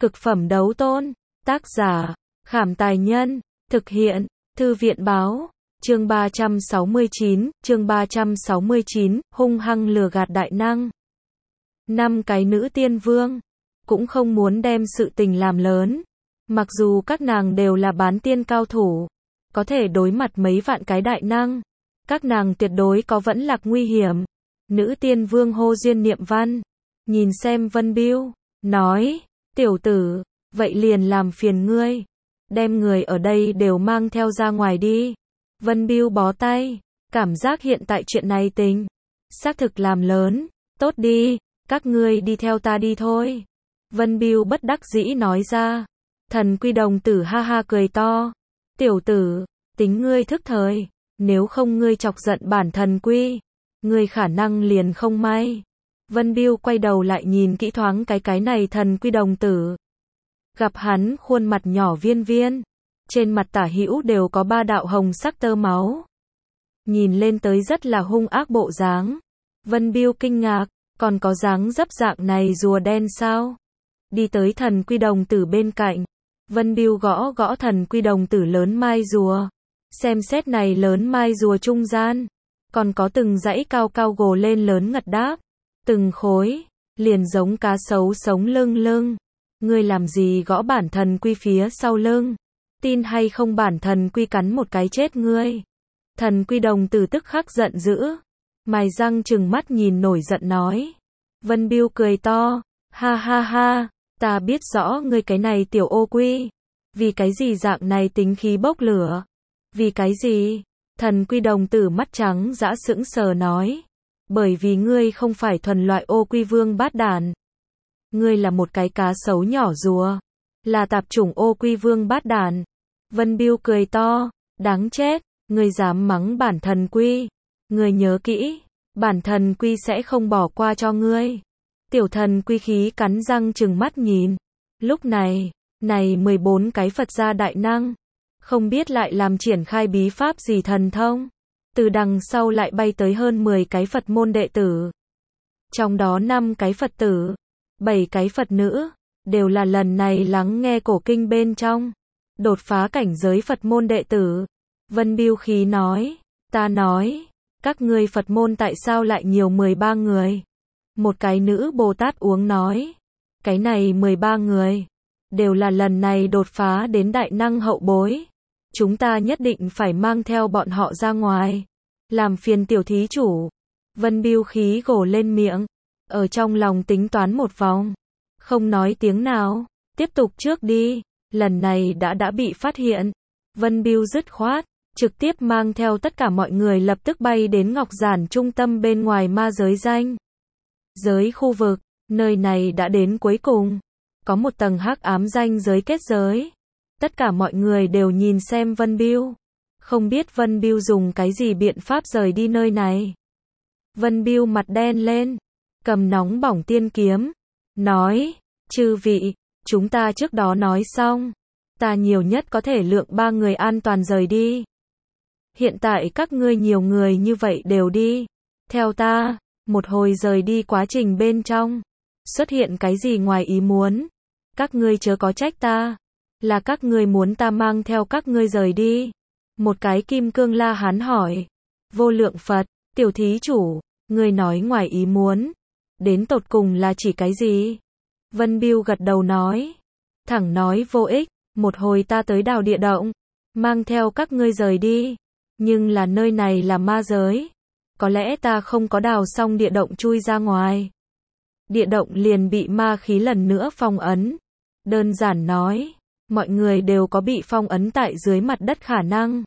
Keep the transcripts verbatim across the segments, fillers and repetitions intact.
Cực phẩm đấu tôn. Tác giả, Khảm Tài Nhân. Thực hiện, Thư viện Báo. Chương ba trăm sáu mươi chín, chương ba trăm sáu mươi chín, hung hăng lừa gạt đại năng. Năm cái nữ tiên vương, cũng không muốn đem sự tình làm lớn. Mặc dù các nàng đều là bán tiên cao thủ, có thể đối mặt mấy vạn cái đại năng, các nàng tuyệt đối có vẫn lạc nguy hiểm. Nữ tiên vương hô duyên niệm văn, nhìn xem Vân Biêu, nói, tiểu tử, vậy liền làm phiền ngươi, đem người ở đây đều mang theo ra ngoài đi. Vân Biêu bó tay, cảm giác hiện tại chuyện này tính, xác thực làm lớn, tốt đi, các ngươi đi theo ta đi thôi. Vân Biêu bất đắc dĩ nói ra. Thần Quy đồng tử ha ha cười to, tiểu tử, tính ngươi thức thời, nếu không ngươi chọc giận bản Thần Quy, ngươi khả năng liền không may. Vân Biêu quay đầu lại nhìn kỹ thoáng cái cái này Thần Quy đồng tử. Gặp hắn khuôn mặt nhỏ viên viên, trên mặt tả hữu đều có ba đạo hồng sắc tơ máu. Nhìn lên tới rất là hung ác bộ dáng. Vân Biêu kinh ngạc, còn có dáng dấp dạng này rùa đen sao? Đi tới Thần Quy đồng tử bên cạnh. Vân Biêu gõ gõ Thần Quy đồng tử lớn mai rùa. Xem xét này lớn mai rùa trung gian, còn có từng dãy cao cao gồ lên lớn ngật đáp. Từng khối, liền giống cá sấu sống lưng lưng. Ngươi làm gì gõ bản Thần Quy phía sau lưng? Tin hay không bản Thần Quy cắn một cái chết ngươi? Thần Quy đồng tử tức khắc giận dữ, mài răng trừng mắt nhìn nổi giận nói. Vân Biêu cười to, ha ha ha, ta biết rõ ngươi cái này tiểu ô quy, vì cái gì dạng này tính khí bốc lửa? Vì cái gì? Thần Quy đồng tử mắt trắng dã sững sờ nói, bởi vì ngươi không phải thuần loại ô quy vương bát đàn. Ngươi là một cái cá sấu nhỏ rùa, là tạp chủng ô quy vương bát đàn. Vân Biêu cười to, đáng chết, ngươi dám mắng bản Thần Quy, ngươi nhớ kỹ, bản Thần Quy sẽ không bỏ qua cho ngươi. Tiểu Thần Quy khí cắn răng trừng mắt nhìn. Lúc này, này mười bốn cái Phật gia đại năng, không biết lại làm triển khai bí pháp gì thần thông. Từ đằng sau lại bay tới hơn mười cái Phật môn đệ tử. Trong đó năm cái Phật tử, bảy cái Phật nữ, đều là lần này lắng nghe cổ kinh bên trong, đột phá cảnh giới Phật môn đệ tử. Vân Biêu khí nói, ta nói, các ngươi Phật môn tại sao lại nhiều mười ba người? Một cái nữ Bồ Tát uống nói, cái này mười ba người, đều là lần này đột phá đến đại năng hậu bối. Chúng ta nhất định phải mang theo bọn họ ra ngoài, làm phiền tiểu thí chủ. Vân Biêu khí gồ lên miệng, ở trong lòng tính toán một vòng, không nói tiếng nào, tiếp tục trước đi, lần này đã đã bị phát hiện. Vân Biêu dứt khoát, trực tiếp mang theo tất cả mọi người lập tức bay đến Ngọc Giản trung tâm bên ngoài ma giới danh giới khu vực, nơi này đã đến cuối cùng, có một tầng hắc ám danh giới kết giới. Tất cả mọi người đều nhìn xem Vân Biêu, không biết Vân Biêu dùng cái gì biện pháp rời đi nơi này. Vân Biêu mặt đen lên, cầm nóng bỏng tiên kiếm, nói, chư vị, chúng ta trước đó nói xong, ta nhiều nhất có thể lượng ba người an toàn rời đi. Hiện tại các ngươi nhiều người như vậy đều đi, theo ta, một hồi rời đi quá trình bên trong, xuất hiện cái gì ngoài ý muốn, các ngươi chớ có trách ta, là các ngươi muốn ta mang theo các ngươi rời đi. Một cái kim cương la hán hỏi, vô lượng Phật, tiểu thí chủ, ngươi nói ngoài ý muốn, đến tột cùng là chỉ cái gì? Vân Biêu gật đầu nói, thẳng nói vô ích, một hồi ta tới đào địa động, mang theo các ngươi rời đi, nhưng là nơi này là ma giới, có lẽ ta không có đào xong địa động chui ra ngoài, địa động liền bị ma khí lần nữa phong ấn. Đơn giản nói, mọi người đều có bị phong ấn tại dưới mặt đất khả năng.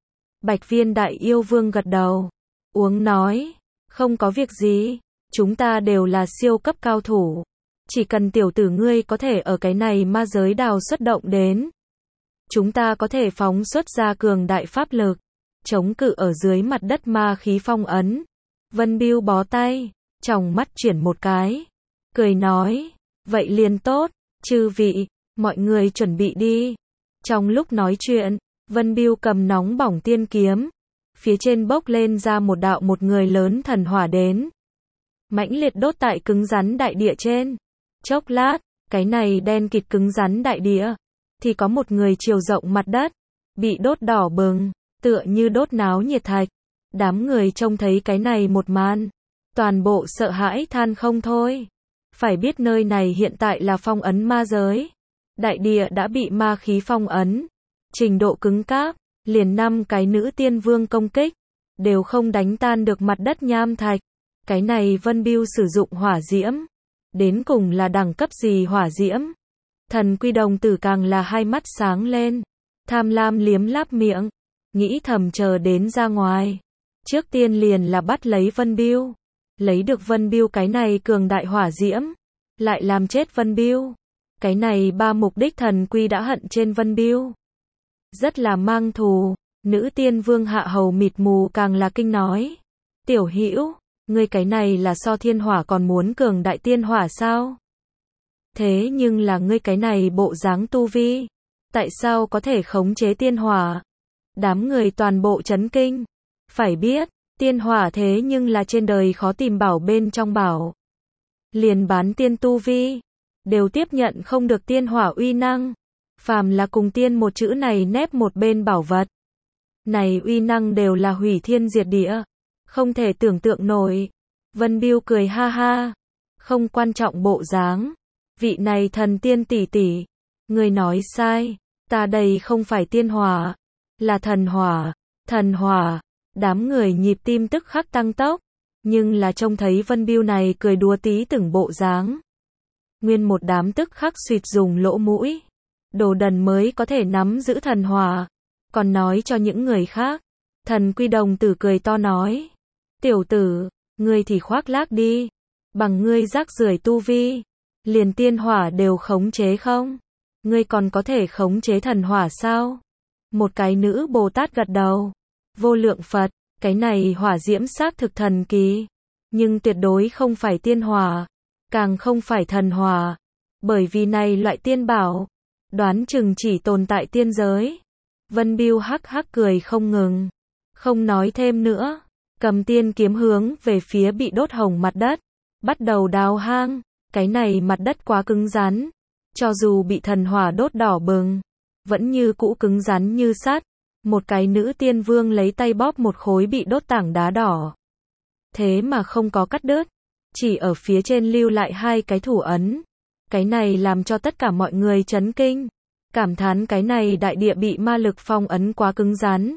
Bạch Viên Đại Yêu Vương gật đầu, uống nói, không có việc gì, chúng ta đều là siêu cấp cao thủ, chỉ cần tiểu tử ngươi có thể ở cái này ma giới đào xuất động đến, chúng ta có thể phóng xuất ra cường đại pháp lực, chống cự ở dưới mặt đất ma khí phong ấn. Vân Biêu bó tay, tròng mắt chuyển một cái, cười nói, vậy liền tốt, chư vị, mọi người chuẩn bị đi. Trong lúc nói chuyện, Vân Biêu cầm nóng bỏng tiên kiếm, phía trên bốc lên ra một đạo một người lớn thần hỏa đến, mãnh liệt đốt tại cứng rắn đại địa trên. Chốc lát, Cái này đen kịt cứng rắn đại địa, thì có một người chiều rộng mặt đất, bị đốt đỏ bừng, tựa như đốt náo nhiệt thạch. Đám người trông thấy cái này một màn, toàn bộ sợ hãi than không thôi. Phải biết nơi này hiện tại là phong ấn ma giới. Đại địa đã bị ma khí phong ấn. Trình độ cứng cáp, liền năm cái nữ tiên vương công kích, đều không đánh tan được mặt đất nham thạch. Cái này Vân Bưu sử dụng hỏa diễm. Đến cùng là đẳng cấp gì hỏa diễm? Thần Quy Đồng Tử càng là hai mắt sáng lên. Tham lam liếm láp miệng. Nghĩ thầm chờ đến ra ngoài. Trước tiên liền là bắt lấy Vân Bưu. Lấy được Vân Bưu cái này cường đại hỏa diễm. Lại làm chết Vân Bưu. Cái này ba mục đích Thần Quy đã hận trên Vân Bưu. Rất là mang thù. Nữ tiên vương Hạ Hầu mịt mù càng là kinh nói. Tiểu Hữu, ngươi cái này là so thiên hỏa còn muốn cường đại tiên hỏa sao? Thế nhưng là ngươi cái này bộ dáng tu vi. Tại sao có thể khống chế tiên hỏa? Đám người toàn bộ chấn kinh. Phải biết, tiên hỏa thế nhưng là trên đời khó tìm bảo bên trong bảo. Liền bán tiên tu vi, đều tiếp nhận không được tiên hỏa uy năng. Phàm là cùng tiên một chữ này nép một bên bảo vật. Này uy năng đều là hủy thiên diệt địa. Không thể tưởng tượng nổi. Vân Bưu cười ha ha. Không quan trọng bộ dáng. Vị này thần tiên tỷ tỷ. Người nói sai. Ta đây không phải tiên hỏa. Là thần hỏa. Thần hỏa. Đám người nhịp tim tức khắc tăng tốc. Nhưng là trông thấy Vân Bưu này cười đùa tí từng bộ dáng. Nguyên một đám tức khắc suýt dùng lỗ mũi. Đồ đần mới có thể nắm giữ thần hỏa. Còn nói cho những người khác. Thần Quy Đồng Tử cười to nói. Tiểu tử, ngươi thì khoác lác đi. Bằng ngươi rác rưởi tu vi. Liền tiên hỏa đều khống chế không? Ngươi còn có thể khống chế thần hỏa sao? Một cái nữ Bồ Tát gật đầu. Vô lượng Phật, cái này hỏa diễm xác thực thần kỳ. Nhưng tuyệt đối không phải tiên hỏa. Càng không phải thần hỏa. Bởi vì này loại tiên bảo. Đoán chừng chỉ tồn tại tiên giới. Vân Bưu hắc hắc cười không ngừng. Không nói thêm nữa. Cầm tiên kiếm hướng về phía bị đốt hồng mặt đất. Bắt đầu đào hang. Cái này mặt đất quá cứng rắn. Cho dù bị thần hỏa đốt đỏ bừng. Vẫn như cũ cứng rắn như sắt. Một cái nữ tiên vương lấy tay bóp một khối bị đốt tảng đá đỏ. Thế mà không có cắt đứt. Chỉ ở phía trên lưu lại hai cái thủ ấn. Cái này làm cho tất cả mọi người chấn kinh. Cảm thán cái này đại địa bị ma lực phong ấn quá cứng rắn.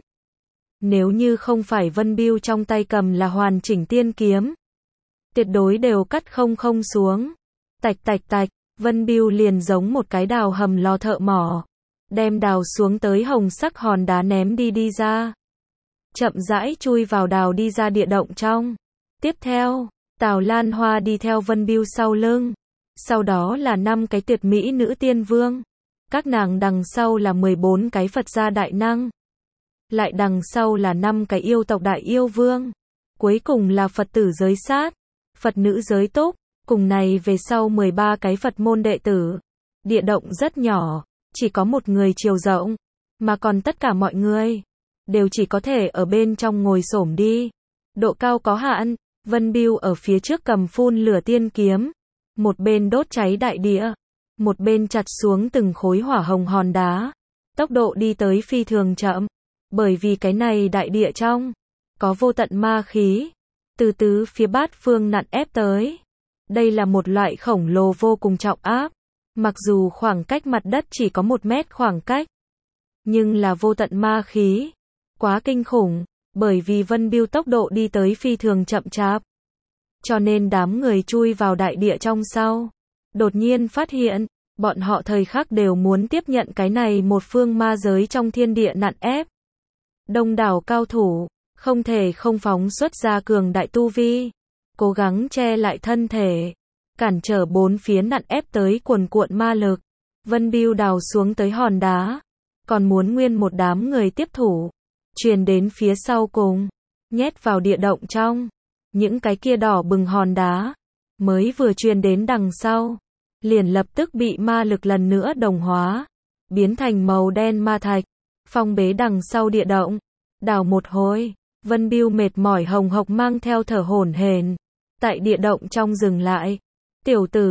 Nếu như không phải Vân Bưu trong tay cầm là hoàn chỉnh tiên kiếm. Tuyệt đối đều cắt không không xuống. Tạch tạch tạch, Vân Bưu liền giống một cái đào hầm lò thợ mỏ. Đem đào xuống tới hồng sắc hòn đá ném đi đi ra. Chậm rãi chui vào đào đi ra địa động trong. Tiếp theo, Tào Lan Hoa đi theo Vân Bưu sau lưng. Sau đó là năm cái tuyệt mỹ nữ tiên vương. Các nàng đằng sau là mười bốn cái Phật gia đại năng. Lại đằng sau là năm cái yêu tộc đại yêu vương. Cuối cùng là Phật tử giới sát. Phật nữ giới túc. Cùng này về sau mười ba cái Phật môn đệ tử. Địa động rất nhỏ. Chỉ có một người chiều rộng. Mà còn tất cả mọi người. Đều chỉ có thể ở bên trong ngồi xổm đi. Độ cao có hạn. Vân Bưu ở phía trước cầm phun lửa tiên kiếm. Một bên đốt cháy đại địa. Một bên chặt xuống từng khối hỏa hồng hòn đá. Tốc độ đi tới phi thường chậm. Bởi vì cái này đại địa trong. Có vô tận ma khí. Từ tứ phía bát phương nặn ép tới. Đây là một loại khổng lồ vô cùng trọng áp. Mặc dù khoảng cách mặt đất chỉ có một mét khoảng cách. Nhưng là vô tận ma khí. Quá kinh khủng. Bởi vì Vân Bưu tốc độ đi tới phi thường chậm chạp. Cho nên đám người chui vào đại địa trong sau. Đột nhiên phát hiện. Bọn họ thời khắc đều muốn tiếp nhận cái này một phương ma giới trong thiên địa nặn ép. Đông đảo cao thủ. Không thể không phóng xuất ra cường đại tu vi. Cố gắng che lại thân thể. Cản trở bốn phía nặn ép tới cuồn cuộn ma lực. Vân Bưu đào xuống tới hòn đá. Còn muốn nguyên một đám người tiếp thủ. Truyền đến phía sau cùng. Nhét vào địa động trong. Những cái kia đỏ bừng hòn đá. Mới vừa truyền đến đằng sau. Liền lập tức bị ma lực lần nữa đồng hóa. Biến thành màu đen ma thạch. Phong bế đằng sau địa động. Đào một hồi. Vân Bưu mệt mỏi hồng hộc mang theo thở hổn hển. Tại địa động trong dừng lại. Tiểu tử,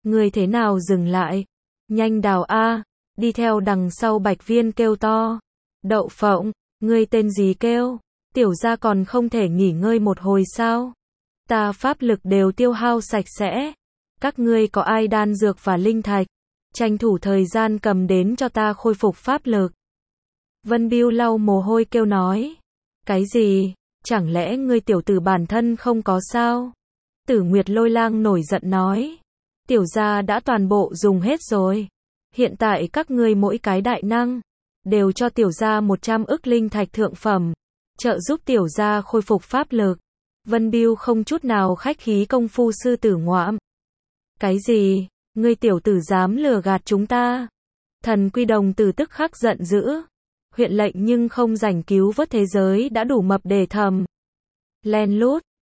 Ngươi thế nào dừng lại? Nhanh đào a, đi theo đằng sau Bạch Viên kêu to. Đậu Phộng, ngươi tên gì kêu? Tiểu gia còn không thể nghỉ ngơi một hồi sao? Ta pháp lực đều tiêu hao sạch sẽ. Các ngươi có ai đan dược và linh thạch? Tranh thủ thời gian cầm đến cho ta khôi phục pháp lực. Vân Bưu lau mồ hôi kêu nói. Cái gì? Chẳng lẽ ngươi tiểu tử bản thân không có sao? Tử Nguyệt Lôi Lang nổi giận nói. Tiểu gia đã toàn bộ dùng hết rồi. Hiện tại các ngươi mỗi cái đại năng đều cho tiểu gia một trăm ức linh thạch thượng phẩm, trợ giúp tiểu gia khôi phục pháp lực. Vân Bưu không chút nào khách khí công phu sư tử ngoạm. Cái gì? Ngươi tiểu tử dám lừa gạt chúng ta? Thần Quy Đồng Tử tức khắc giận dữ. Huyện lệnh nhưng không rảnh cứu vớt thế giới đã đủ mập để thầm. Len lút,